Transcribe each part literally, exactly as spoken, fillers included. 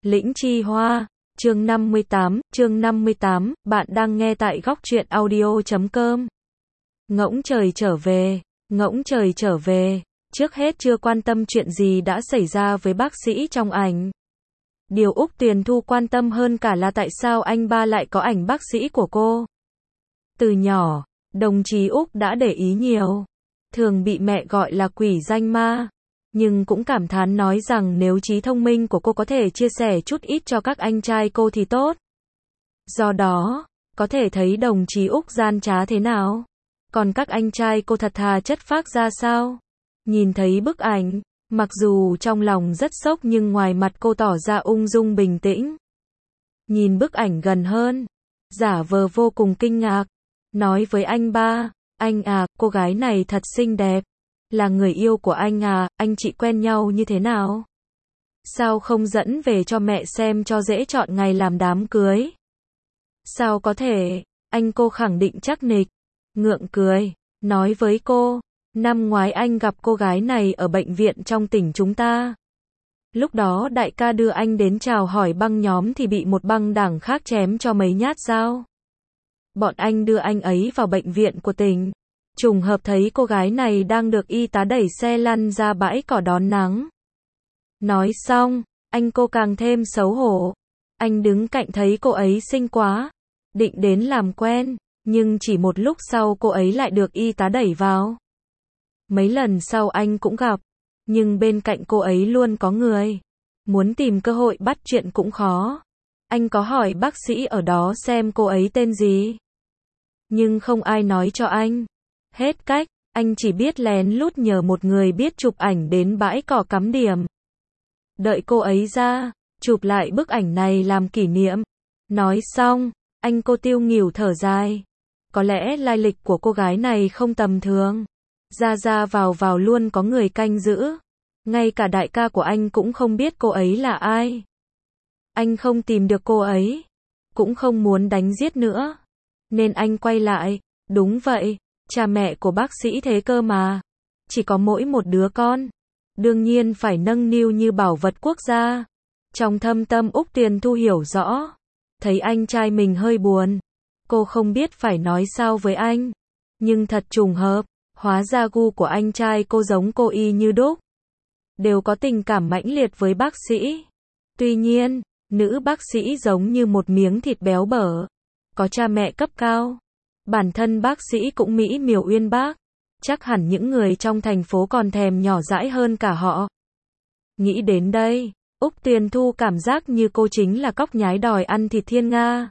Lĩnh Chi Hoa, chương năm mươi tám, chương năm mươi tám, bạn đang nghe tại góc truyện audio chấm com. Ngỗng trời trở về, ngỗng trời trở về, trước hết chưa quan tâm chuyện gì đã xảy ra với bác sĩ trong ảnh. Điều Úc Tuyền Thu quan tâm hơn cả là tại sao anh ba lại có ảnh bác sĩ của cô. Từ nhỏ, đồng chí Úc đã để ý nhiều, thường bị mẹ gọi là quỷ danh ma. Nhưng cũng cảm thán nói rằng nếu trí thông minh của cô có thể chia sẻ chút ít cho các anh trai cô thì tốt. Do đó, có thể thấy đồng chí Úc gian trá thế nào. Còn các anh trai cô thật thà chất phác ra sao. Nhìn thấy bức ảnh, mặc dù trong lòng rất sốc nhưng ngoài mặt cô tỏ ra ung dung bình tĩnh. Nhìn bức ảnh gần hơn, giả vờ vô cùng kinh ngạc, nói với anh ba, anh à, cô gái này thật xinh đẹp. Là người yêu của anh à, anh chị quen nhau như thế nào? Sao không dẫn về cho mẹ xem cho dễ chọn ngày làm đám cưới? Sao có thể? Anh cô khẳng định chắc nịch. Ngượng cười, nói với cô, năm ngoái anh gặp cô gái này ở bệnh viện trong tỉnh chúng ta. Lúc đó đại ca đưa anh đến chào hỏi băng nhóm thì bị một băng đảng khác chém cho mấy nhát dao. Bọn anh đưa anh ấy vào bệnh viện của tỉnh. Trùng hợp thấy cô gái này đang được y tá đẩy xe lăn ra bãi cỏ đón nắng. Nói xong, anh cô càng thêm xấu hổ. Anh đứng cạnh thấy cô ấy xinh quá, định đến làm quen, nhưng chỉ một lúc sau cô ấy lại được y tá đẩy vào. Mấy lần sau anh cũng gặp, nhưng bên cạnh cô ấy luôn có người. Muốn tìm cơ hội bắt chuyện cũng khó. Anh có hỏi bác sĩ ở đó xem cô ấy tên gì, nhưng không ai nói cho anh. Hết cách, anh chỉ biết lén lút nhờ một người biết chụp ảnh đến bãi cỏ cắm điểm. Đợi cô ấy ra, chụp lại bức ảnh này làm kỷ niệm. Nói xong, anh cô tiêu nghỉu thở dài. Có lẽ lai lịch của cô gái này không tầm thường. Ra ra vào vào luôn có người canh giữ. Ngay cả đại ca của anh cũng không biết cô ấy là ai. Anh không tìm được cô ấy, cũng không muốn đánh giết nữa. Nên anh quay lại, đúng vậy. Cha mẹ của bác sĩ thế cơ mà. Chỉ có mỗi một đứa con. Đương nhiên phải nâng niu như bảo vật quốc gia. Trong thâm tâm Úc Tuyền Thu hiểu rõ. Thấy anh trai mình hơi buồn. Cô không biết phải nói sao với anh. Nhưng thật trùng hợp. Hóa ra gu của anh trai cô giống cô y như đúc. Đều có tình cảm mãnh liệt với bác sĩ. Tuy nhiên, nữ bác sĩ giống như một miếng thịt béo bở. Có cha mẹ cấp cao. Bản thân bác sĩ cũng mỹ miều uyên bác. Chắc hẳn những người trong thành phố còn thèm nhỏ dãi hơn cả họ. Nghĩ đến đây, Úc Tuyền Thu cảm giác như cô chính là cóc nhái đòi ăn thịt thiên nga.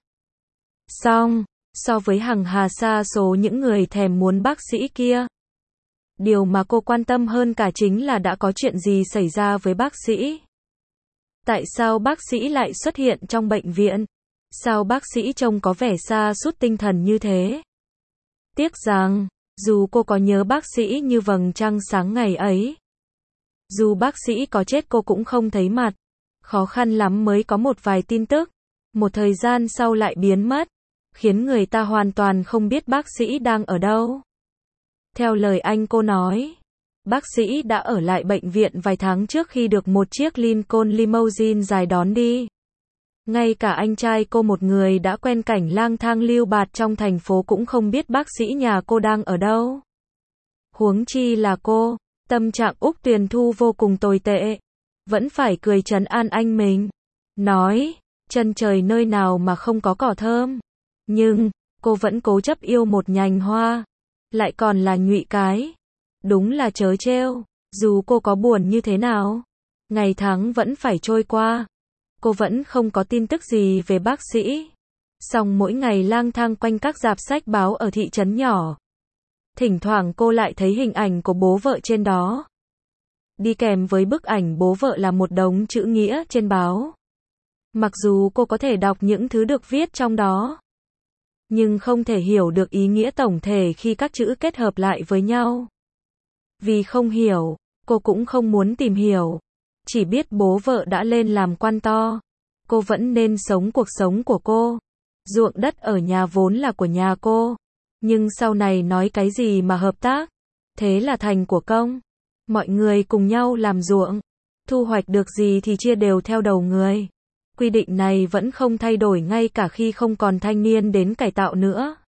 Song, so với hằng hà sa số những người thèm muốn bác sĩ kia, điều mà cô quan tâm hơn cả chính là đã có chuyện gì xảy ra với bác sĩ. Tại sao bác sĩ lại xuất hiện trong bệnh viện? Sao bác sĩ trông có vẻ sa sút tinh thần như thế? Tiếc rằng, dù cô có nhớ bác sĩ như vầng trăng sáng ngày ấy, dù bác sĩ có chết cô cũng không thấy mặt. Khó khăn lắm mới có một vài tin tức, một thời gian sau lại biến mất, khiến người ta hoàn toàn không biết bác sĩ đang ở đâu. Theo lời anh cô nói, bác sĩ đã ở lại bệnh viện vài tháng trước khi được một chiếc Lincoln limousine dài đón đi. Ngay cả anh trai cô một người đã quen cảnh lang thang lưu bạt trong thành phố cũng không biết bác sĩ nhà cô đang ở đâu. Huống chi là cô, tâm trạng Úc Tuyền Thu vô cùng tồi tệ. Vẫn phải cười trấn an anh mình. Nói, chân trời nơi nào mà không có cỏ thơm. Nhưng, cô vẫn cố chấp yêu một nhành hoa. Lại còn là nhụy cái. Đúng là trớ trêu. Dù cô có buồn như thế nào, ngày tháng vẫn phải trôi qua. Cô vẫn không có tin tức gì về bác sĩ. Song mỗi ngày lang thang quanh các rạp sách báo ở thị trấn nhỏ. Thỉnh thoảng cô lại thấy hình ảnh của bố vợ trên đó. Đi kèm với bức ảnh bố vợ là một đống chữ nghĩa trên báo. Mặc dù cô có thể đọc những thứ được viết trong đó, nhưng không thể hiểu được ý nghĩa tổng thể khi các chữ kết hợp lại với nhau. Vì không hiểu, cô cũng không muốn tìm hiểu. Chỉ biết bố vợ đã lên làm quan to. Cô vẫn nên sống cuộc sống của cô. Ruộng đất ở nhà vốn là của nhà cô. Nhưng sau này nói cái gì mà hợp tác. Thế là thành của công. Mọi người cùng nhau làm ruộng. Thu hoạch được gì thì chia đều theo đầu người. Quy định này vẫn không thay đổi ngay cả khi không còn thanh niên đến cải tạo nữa.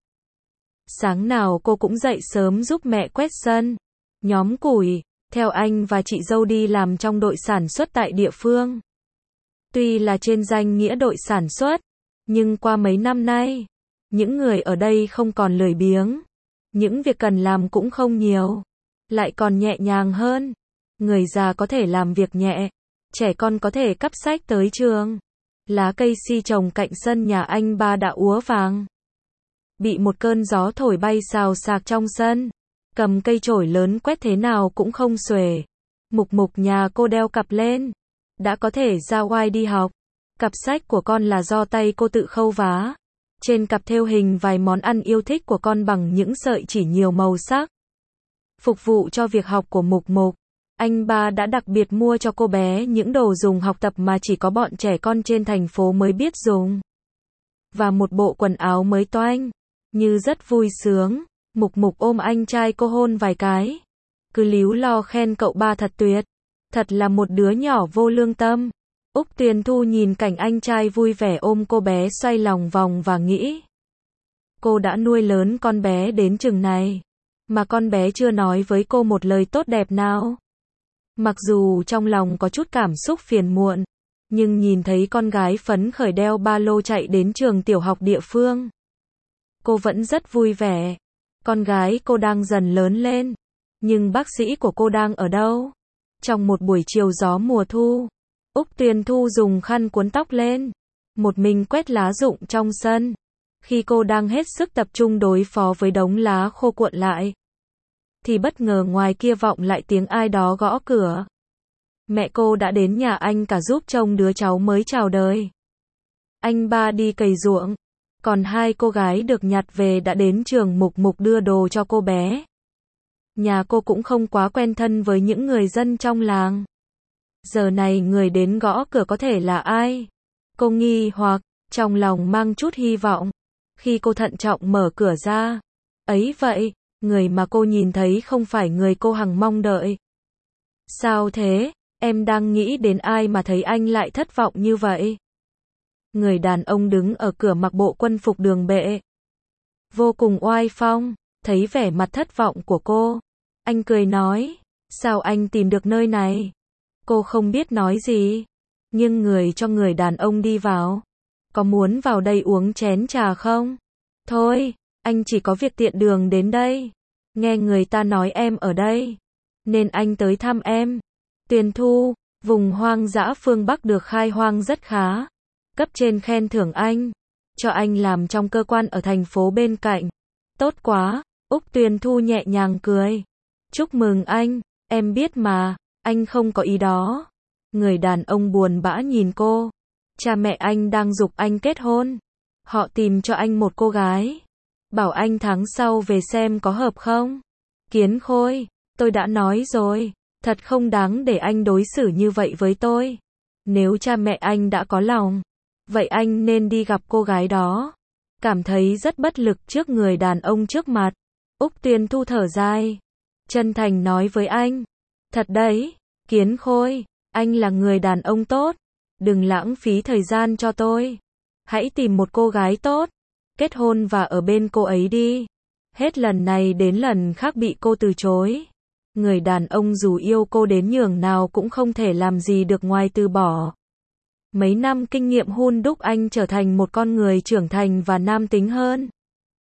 Sáng nào cô cũng dậy sớm giúp mẹ quét sân, nhóm củi, theo anh và chị dâu đi làm trong đội sản xuất tại địa phương. Tuy là trên danh nghĩa đội sản xuất, nhưng qua mấy năm nay, những người ở đây không còn lười biếng. Những việc cần làm cũng không nhiều, lại còn nhẹ nhàng hơn. Người già có thể làm việc nhẹ, trẻ con có thể cắp sách tới trường. Lá cây si trồng cạnh sân nhà anh ba đã úa vàng. Bị một cơn gió thổi bay xào xạc trong sân. Cầm cây chổi lớn quét thế nào cũng không xuể. Mục Mục nhà cô đeo cặp lên. Đã có thể ra oai đi học. Cặp sách của con là do tay cô tự khâu vá. Trên cặp thêu hình vài món ăn yêu thích của con bằng những sợi chỉ nhiều màu sắc. Phục vụ cho việc học của Mục Mục, anh ba đã đặc biệt mua cho cô bé những đồ dùng học tập mà chỉ có bọn trẻ con trên thành phố mới biết dùng. Và một bộ quần áo mới toanh. Như rất vui sướng, Mục Mục ôm anh trai cô hôn vài cái. Cứ líu lo khen cậu ba thật tuyệt. Thật là một đứa nhỏ vô lương tâm. Úc Tuyền Thu nhìn cảnh anh trai vui vẻ ôm cô bé xoay lòng vòng và nghĩ. Cô đã nuôi lớn con bé đến chừng này, mà con bé chưa nói với cô một lời tốt đẹp nào. Mặc dù trong lòng có chút cảm xúc phiền muộn, nhưng nhìn thấy con gái phấn khởi đeo ba lô chạy đến trường tiểu học địa phương, cô vẫn rất vui vẻ. Con gái cô đang dần lớn lên, nhưng bác sĩ của cô đang ở đâu? Trong một buổi chiều gió mùa thu, Úc Tuyền Thu dùng khăn cuốn tóc lên, một mình quét lá rụng trong sân. Khi cô đang hết sức tập trung đối phó với đống lá khô cuộn lại, thì bất ngờ ngoài kia vọng lại tiếng ai đó gõ cửa. Mẹ cô đã đến nhà anh cả giúp trông đứa cháu mới chào đời. Anh ba đi cày ruộng, còn hai cô gái được nhặt về đã đến trường. Mục Mục đưa đồ cho cô bé. Nhà cô cũng không quá quen thân với những người dân trong làng. Giờ này người đến gõ cửa có thể là ai? Cô nghi hoặc, trong lòng mang chút hy vọng. Khi cô thận trọng mở cửa ra, ấy vậy, người mà cô nhìn thấy không phải người cô hằng mong đợi. Sao thế? Em đang nghĩ đến ai mà thấy anh lại thất vọng như vậy? Người đàn ông đứng ở cửa mặc bộ quân phục đường bệ, vô cùng oai phong. Thấy vẻ mặt thất vọng của cô, anh cười nói, sao anh tìm được nơi này? Cô không biết nói gì, nhưng người cho người đàn ông đi vào. Có muốn vào đây uống chén trà không? Thôi, anh chỉ có việc tiện đường đến đây. Nghe người ta nói em ở đây, nên anh tới thăm em. Tuyền Thu, vùng hoang dã phương Bắc được khai hoang rất khá. Cấp trên khen thưởng anh, cho anh làm trong cơ quan ở thành phố bên cạnh. Tốt quá, Úc Tuyền Thu nhẹ nhàng cười. Chúc mừng anh, em biết mà, anh không có ý đó. Người đàn ông buồn bã nhìn cô. Cha mẹ anh đang giục anh kết hôn. Họ tìm cho anh một cô gái. Bảo anh tháng sau về xem có hợp không. Kiến Khôi, tôi đã nói rồi, thật không đáng để anh đối xử như vậy với tôi. Nếu cha mẹ anh đã có lòng, vậy anh nên đi gặp cô gái đó. Cảm thấy rất bất lực trước người đàn ông trước mặt, Úc Tuyền Thu thở dài, chân thành nói với anh. Thật đấy, Kiến Khôi, anh là người đàn ông tốt. Đừng lãng phí thời gian cho tôi. Hãy tìm một cô gái tốt, kết hôn và ở bên cô ấy đi. Hết lần này đến lần khác bị cô từ chối. Người đàn ông dù yêu cô đến nhường nào cũng không thể làm gì được ngoài từ bỏ. Mấy năm kinh nghiệm hun đúc anh trở thành một con người trưởng thành và nam tính hơn.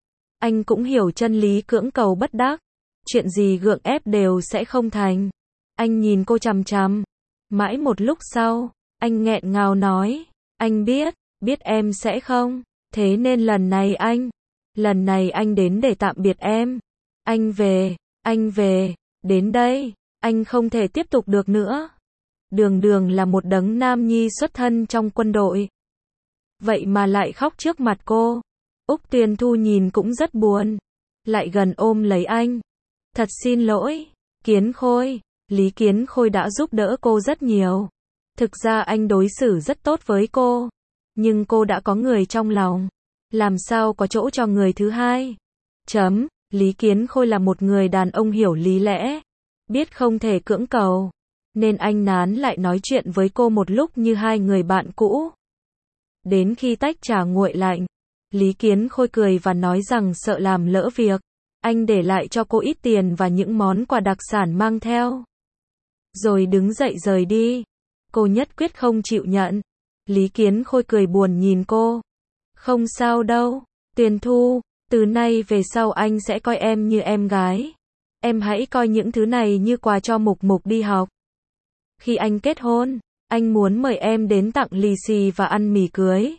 Anh cũng hiểu chân lý cưỡng cầu bất đắc. Chuyện gì gượng ép đều sẽ không thành. Anh nhìn cô chằm chằm. Mãi một lúc sau, anh nghẹn ngào nói. Anh biết, biết em sẽ không. Thế nên lần này anh, lần này anh đến để tạm biệt em. Anh về, anh về, đến đây, anh không thể tiếp tục được nữa. Đường Đường là một đấng nam nhi xuất thân trong quân đội. Vậy mà lại khóc trước mặt cô. Úc Tuyền Thu nhìn cũng rất buồn. Lại gần ôm lấy anh. Thật xin lỗi, Kiến Khôi. Lý Kiến Khôi đã giúp đỡ cô rất nhiều. Thực ra anh đối xử rất tốt với cô. Nhưng cô đã có người trong lòng. Làm sao có chỗ cho người thứ hai? Chấm, Lý Kiến Khôi là một người đàn ông hiểu lý lẽ. Biết không thể cưỡng cầu. Nên anh nán lại nói chuyện với cô một lúc như hai người bạn cũ. Đến khi tách trà nguội lạnh, Lý Kiến Khôi cười và nói rằng sợ làm lỡ việc, anh để lại cho cô ít tiền và những món quà đặc sản mang theo. Rồi đứng dậy rời đi. Cô nhất quyết không chịu nhận. Lý Kiến Khôi cười buồn nhìn cô. Không sao đâu, Tuyền Thu, từ nay về sau anh sẽ coi em như em gái. Em hãy coi những thứ này như quà cho Mục Mục đi học. Khi anh kết hôn, anh muốn mời em đến tặng lì xì và ăn mì cưới.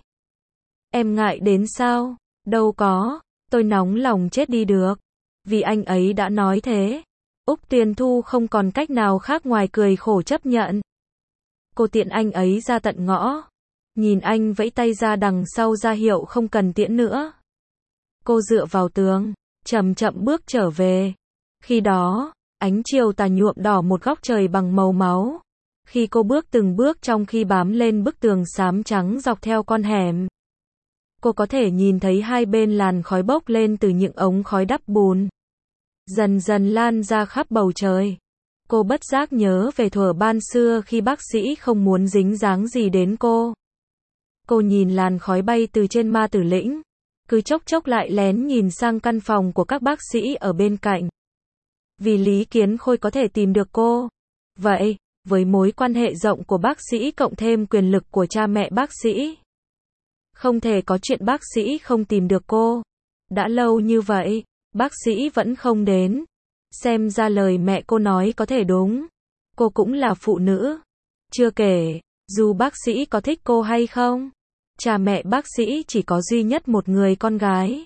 Em ngại đến sao? Đâu có, tôi nóng lòng chết đi được. Vì anh ấy đã nói thế. Úc Tuyền Thu không còn cách nào khác ngoài cười khổ chấp nhận. Cô tiện anh ấy ra tận ngõ. Nhìn anh vẫy tay ra đằng sau ra hiệu không cần tiễn nữa. Cô dựa vào tường, chậm chậm bước trở về. Khi đó, ánh chiều tà nhuộm đỏ một góc trời bằng màu máu. Khi cô bước từng bước trong khi bám lên bức tường xám trắng dọc theo con hẻm. Cô có thể nhìn thấy hai bên làn khói bốc lên từ những ống khói đắp bùn. Dần dần lan ra khắp bầu trời. Cô bất giác nhớ về thuở ban xưa khi bác sĩ không muốn dính dáng gì đến cô. Cô nhìn làn khói bay từ trên ma tử lĩnh. Cứ chốc chốc lại lén nhìn sang căn phòng của các bác sĩ ở bên cạnh. Vì Lý Kiến Khôi có thể tìm được cô. Vậy, với mối quan hệ rộng của bác sĩ cộng thêm quyền lực của cha mẹ bác sĩ, không thể có chuyện bác sĩ không tìm được cô. Đã lâu như vậy, bác sĩ vẫn không đến. Xem ra lời mẹ cô nói có thể đúng. Cô cũng là phụ nữ. Chưa kể, dù bác sĩ có thích cô hay không, cha mẹ bác sĩ chỉ có duy nhất một người con gái.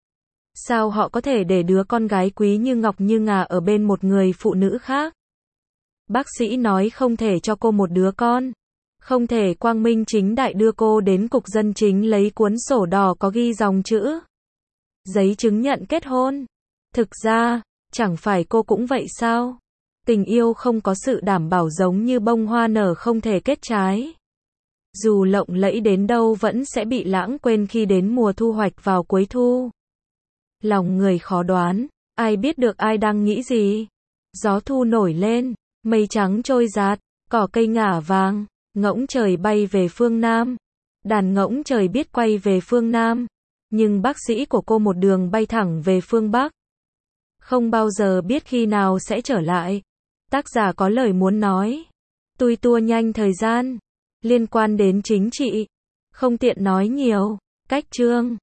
Sao họ có thể để đứa con gái quý như ngọc như ngà ở bên một người phụ nữ khác? Bác sĩ nói không thể cho cô một đứa con. Không thể quang minh chính đại đưa cô đến cục dân chính lấy cuốn sổ đỏ có ghi dòng chữ giấy chứng nhận kết hôn. Thực ra, chẳng phải cô cũng vậy sao? Tình yêu không có sự đảm bảo giống như bông hoa nở không thể kết trái. Dù lộng lẫy đến đâu vẫn sẽ bị lãng quên khi đến mùa thu hoạch vào cuối thu. Lòng người khó đoán, ai biết được ai đang nghĩ gì. Gió thu nổi lên, mây trắng trôi dạt, cỏ cây ngả vàng, ngỗng trời bay về phương Nam. Đàn ngỗng trời biết quay về phương Nam, nhưng bác sĩ của cô một đường bay thẳng về phương Bắc. Không bao giờ biết khi nào sẽ trở lại. Tác giả có lời muốn nói. Tôi tua nhanh thời gian. Liên quan đến chính trị. Không tiện nói nhiều. Cách chương.